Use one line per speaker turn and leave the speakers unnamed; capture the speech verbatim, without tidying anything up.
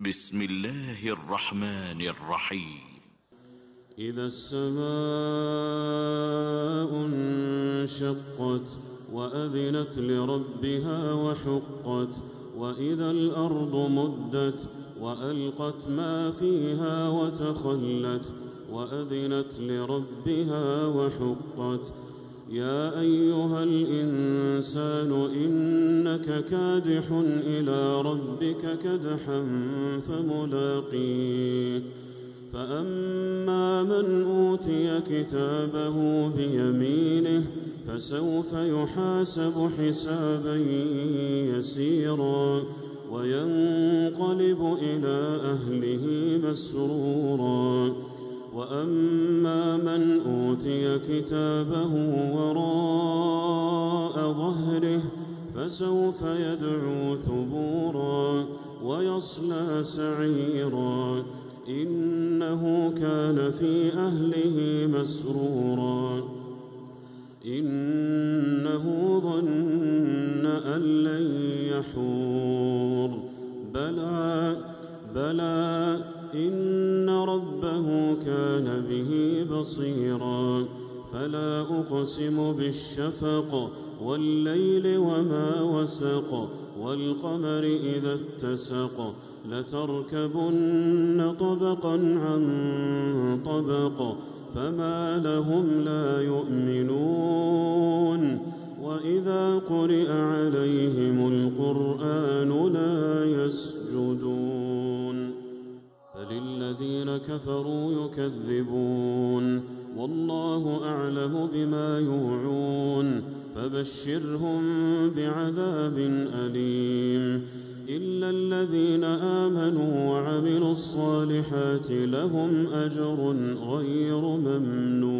بسم الله الرحمن الرحيم.
إذا السماء انشقت وأذنت لربها وحقت وإذا الأرض مدت وألقت ما فيها وتخلت وأذنت لربها وحقت يا أيها الإنسان إنك كادح إلى ربك كدحا فملاقيه فأما من أوتي كتابه بيمينه فسوف يحاسب حسابا يسيرا وينقلب إلى أهله مسرورا وأما من أوتي كتابه وراء ظهره فسوف يدعو ثبورا ويصلى سعيرا إنه كان في أهله مسرورا إنه ظن أن لن يحور بلى بلى إن ربه كان به بصيرا فلا أقسم بالشفق والليل وما وسق والقمر إذا اتسق لتركبن طبقا عن طبق فما لهم لا يؤمنون وإذا قرئ عليهم القرآن لا يسجدون فللذين كفروا يكذبون والله أعلم بما يوعون فبشرهم بعذاب أليم إلا الذين آمنوا وعملوا الصالحات لهم أجر غير ممنون.